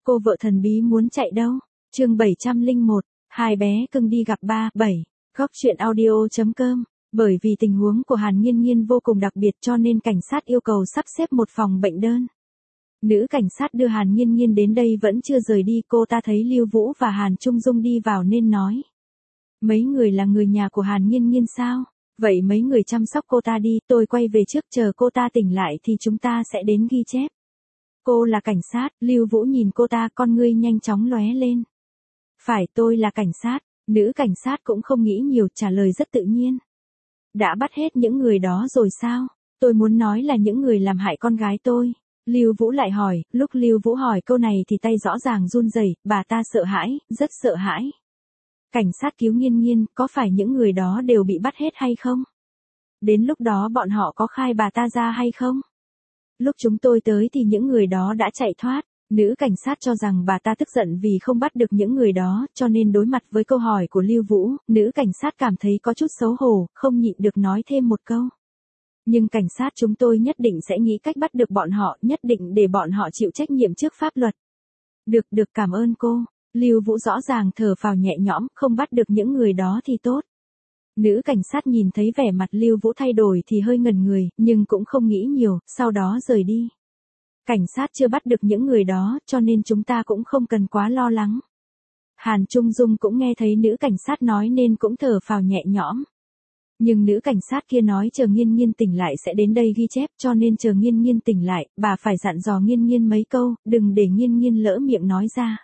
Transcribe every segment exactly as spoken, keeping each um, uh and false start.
Cô vợ thần bí muốn chạy đâu? Chương bảy trăm lẻ một, hai bé cưng đi gặp ba, bảy. Góc truyện audio chấm com. Bởi vì tình huống của Hàn Nhiên Nhiên vô cùng đặc biệt cho nên cảnh sát yêu cầu sắp xếp một phòng bệnh đơn. Nữ cảnh sát đưa Hàn Nhiên Nhiên đến đây vẫn chưa rời đi, cô ta thấy Lưu Vũ và Hàn Trung Dung đi vào nên nói. Mấy người là người nhà của Hàn Nhiên Nhiên sao? Vậy mấy người chăm sóc cô ta đi, tôi quay về trước, chờ cô ta tỉnh lại thì chúng ta sẽ đến ghi chép. Cô là cảnh sát, Lưu Vũ nhìn cô ta, con ngươi nhanh chóng lóe lên. Phải, tôi là cảnh sát. Nữ cảnh sát cũng không nghĩ nhiều, trả lời rất tự nhiên. Đã bắt hết những người đó rồi sao? Tôi muốn nói là những người làm hại con gái tôi. Lưu Vũ lại hỏi, lúc Lưu Vũ hỏi câu này thì tay rõ ràng run rẩy, bà ta sợ hãi, rất sợ hãi. Cảnh sát cứu Nhiên Nhiên, có phải những người đó đều bị bắt hết hay không? Đến lúc đó bọn họ có khai bà ta ra hay không? Lúc chúng tôi tới thì những người đó đã chạy thoát. Nữ cảnh sát cho rằng bà ta tức giận vì không bắt được những người đó, cho nên đối mặt với câu hỏi của Lưu Vũ, nữ cảnh sát cảm thấy có chút xấu hổ, không nhịn được nói thêm một câu. Nhưng cảnh sát chúng tôi nhất định sẽ nghĩ cách bắt được bọn họ, nhất định để bọn họ chịu trách nhiệm trước pháp luật. Được, được, cảm ơn cô. Lưu Vũ rõ ràng thở phào nhẹ nhõm, không bắt được những người đó thì tốt. Nữ cảnh sát nhìn thấy vẻ mặt Lưu Vũ thay đổi thì hơi ngẩn người, nhưng cũng không nghĩ nhiều, sau đó rời đi. Cảnh sát chưa bắt được những người đó, cho nên chúng ta cũng không cần quá lo lắng. Hàn Trung Dung cũng nghe thấy nữ cảnh sát nói nên cũng thở phào nhẹ nhõm. Nhưng nữ cảnh sát kia nói chờ Nhiên Nhiên tỉnh lại sẽ đến đây ghi chép, cho nên chờ Nhiên Nhiên tỉnh lại, bà phải dặn dò Nhiên Nhiên mấy câu, đừng để Nhiên Nhiên lỡ miệng nói ra.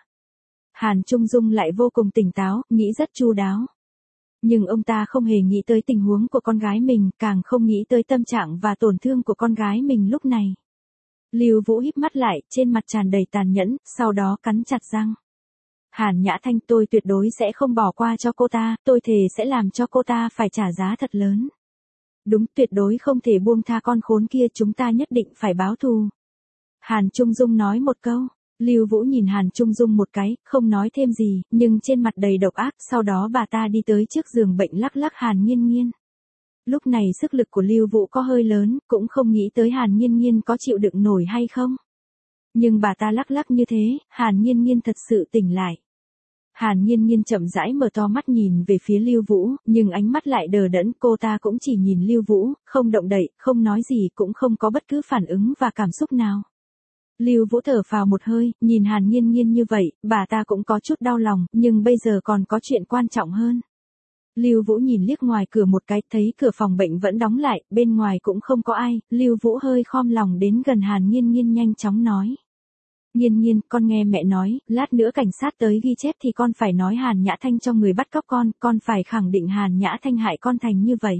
Hàn Trung Dung lại vô cùng tỉnh táo, nghĩ rất chu đáo. Nhưng ông ta không hề nghĩ tới tình huống của con gái mình, càng không nghĩ tới tâm trạng và tổn thương của con gái mình lúc này. Lưu Vũ híp mắt lại, trên mặt tràn đầy tàn nhẫn, sau đó cắn chặt răng. Hàn Nhã Thanh, tôi tuyệt đối sẽ không bỏ qua cho cô ta, tôi thề sẽ làm cho cô ta phải trả giá thật lớn. Đúng, tuyệt đối không thể buông tha con khốn kia, chúng ta nhất định phải báo thù. Hàn Trung Dung nói một câu. Lưu Vũ nhìn Hàn Trung Dung một cái, không nói thêm gì, nhưng trên mặt đầy độc ác, sau đó bà ta đi tới trước giường bệnh lắc lắc Hàn Nhiên Nhiên. Lúc này sức lực của Lưu Vũ có hơi lớn, cũng không nghĩ tới Hàn Nhiên Nhiên có chịu đựng nổi hay không. Nhưng bà ta lắc lắc như thế, Hàn Nhiên Nhiên thật sự tỉnh lại. Hàn Nhiên Nhiên chậm rãi mở to mắt nhìn về phía Lưu Vũ, nhưng ánh mắt lại đờ đẫn, cô ta cũng chỉ nhìn Lưu Vũ, không động đậy, không nói gì, cũng không có bất cứ phản ứng và cảm xúc nào. Lưu Vũ thở phào một hơi, nhìn Hàn Nhiên Nhiên như vậy, bà ta cũng có chút đau lòng, nhưng bây giờ còn có chuyện quan trọng hơn. Lưu Vũ nhìn liếc ngoài cửa một cái, thấy cửa phòng bệnh vẫn đóng lại, bên ngoài cũng không có ai, Lưu Vũ hơi khom lòng đến gần Hàn Nhiên Nhiên nhanh chóng nói. Nhiên Nhiên, con nghe mẹ nói, lát nữa cảnh sát tới ghi chép thì con phải nói Hàn Nhã Thanh cho người bắt cóc con, con phải khẳng định Hàn Nhã Thanh hại con thành như vậy.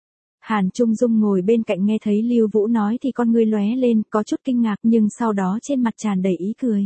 Hàn Trung Dung ngồi bên cạnh nghe thấy Lưu Vũ nói thì con ngươi lóe lên, có chút kinh ngạc nhưng sau đó trên mặt tràn đầy ý cười.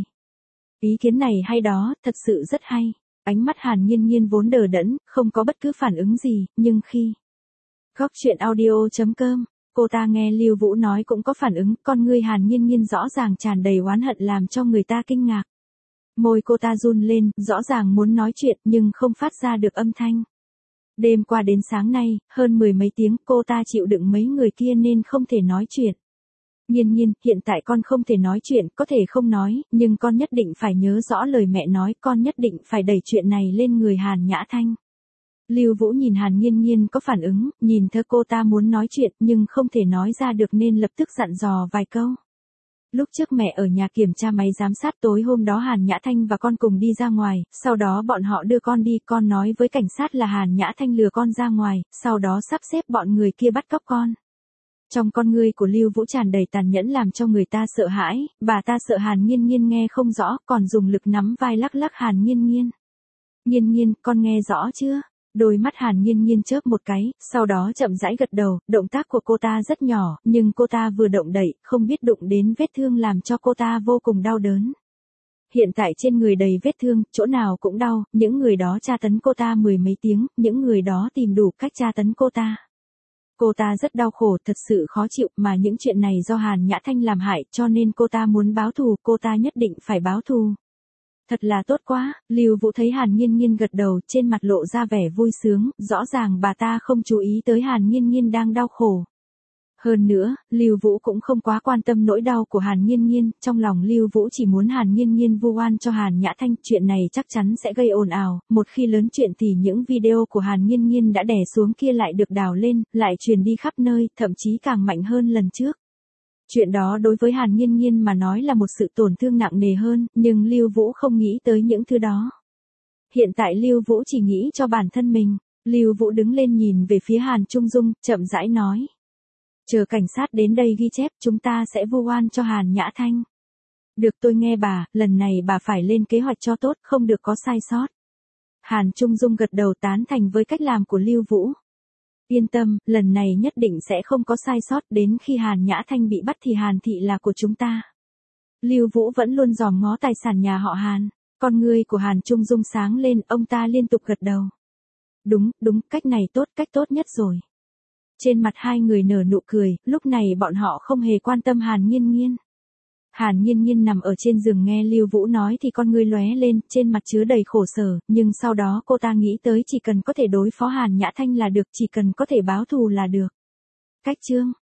Ý kiến này hay đó, thật sự rất hay. Ánh mắt Hàn Nhiên Nhiên vốn đờ đẫn, không có bất cứ phản ứng gì, nhưng khi góc truyện audio chấm com, cô ta nghe Lưu Vũ nói cũng có phản ứng, con ngươi Hàn Nhiên Nhiên rõ ràng tràn đầy oán hận làm cho người ta kinh ngạc. Môi cô ta run lên, rõ ràng muốn nói chuyện nhưng không phát ra được âm thanh. Đêm qua đến sáng nay, hơn mười mấy tiếng cô ta chịu đựng mấy người kia nên không thể nói chuyện. Nhiên Nhiên, hiện tại con không thể nói chuyện, có thể không nói, nhưng con nhất định phải nhớ rõ lời mẹ nói, con nhất định phải đẩy chuyện này lên người Hàn Nhã Thanh. Lưu Vũ nhìn Hàn Nhiên Nhiên có phản ứng, nhìn thơ cô ta muốn nói chuyện nhưng không thể nói ra được nên lập tức dặn dò vài câu. Lúc trước mẹ ở nhà kiểm tra máy giám sát, tối hôm đó Hàn Nhã Thanh và con cùng đi ra ngoài, sau đó bọn họ đưa con đi, con nói với cảnh sát là Hàn Nhã Thanh lừa con ra ngoài, sau đó sắp xếp bọn người kia bắt cóc con. Trong con ngươi của Lưu Vũ tràn đầy tàn nhẫn làm cho người ta sợ hãi, bà ta sợ Hàn Nhiên Nhiên nghe không rõ, còn dùng lực nắm vai lắc lắc Hàn Nhiên Nhiên. Nhiên Nhiên, con nghe rõ chưa? Đôi mắt Hàn Nhiên Nhiên chớp một cái, sau đó chậm rãi gật đầu, động tác của cô ta rất nhỏ, nhưng cô ta vừa động đậy, không biết đụng đến vết thương làm cho cô ta vô cùng đau đớn. Hiện tại trên người đầy vết thương, chỗ nào cũng đau, những người đó tra tấn cô ta mười mấy tiếng, những người đó tìm đủ cách tra tấn cô ta. Cô ta rất đau khổ, thật sự khó chịu, mà những chuyện này do Hàn Nhã Thanh làm hại, cho nên cô ta muốn báo thù, cô ta nhất định phải báo thù. Thật là tốt quá, Lưu Vũ thấy Hàn Nhiên Nhiên gật đầu, trên mặt lộ ra vẻ vui sướng, rõ ràng bà ta không chú ý tới Hàn Nhiên Nhiên đang đau khổ. Hơn nữa, Lưu Vũ cũng không quá quan tâm nỗi đau của Hàn Nhiên Nhiên, trong lòng Lưu Vũ chỉ muốn Hàn Nhiên Nhiên vu oan cho Hàn Nhã Thanh, chuyện này chắc chắn sẽ gây ồn ào, một khi lớn chuyện thì những video của Hàn Nhiên Nhiên đã đè xuống kia lại được đào lên, lại truyền đi khắp nơi, thậm chí càng mạnh hơn lần trước. Chuyện đó đối với Hàn Nhiên Nhiên mà nói là một sự tổn thương nặng nề hơn, nhưng Lưu Vũ không nghĩ tới những thứ đó. Hiện tại Lưu Vũ chỉ nghĩ cho bản thân mình. Lưu Vũ đứng lên nhìn về phía Hàn Trung Dung, chậm rãi nói. Chờ cảnh sát đến đây ghi chép, chúng ta sẽ vu oan cho Hàn Nhã Thanh. Được, tôi nghe bà, lần này bà phải lên kế hoạch cho tốt, không được có sai sót. Hàn Trung Dung gật đầu tán thành với cách làm của Lưu Vũ. Yên tâm, lần này nhất định sẽ không có sai sót, đến khi Hàn Nhã Thanh bị bắt thì Hàn thị là của chúng ta. Lưu Vũ vẫn luôn dòm ngó tài sản nhà họ Hàn. Con ngươi của Hàn Trung Dung sáng lên, ông ta liên tục gật đầu. Đúng, đúng, cách này tốt, cách tốt nhất rồi. Trên mặt hai người nở nụ cười, lúc này bọn họ không hề quan tâm Hàn Nhiên Nhiên. Hàn Nhiên Nhiên nằm ở trên giường nghe Lưu Vũ nói thì con ngươi lóe lên, trên mặt chứa đầy khổ sở, nhưng sau đó cô ta nghĩ tới chỉ cần có thể đối phó Hàn Nhã Thanh là được, chỉ cần có thể báo thù là được. Cách chương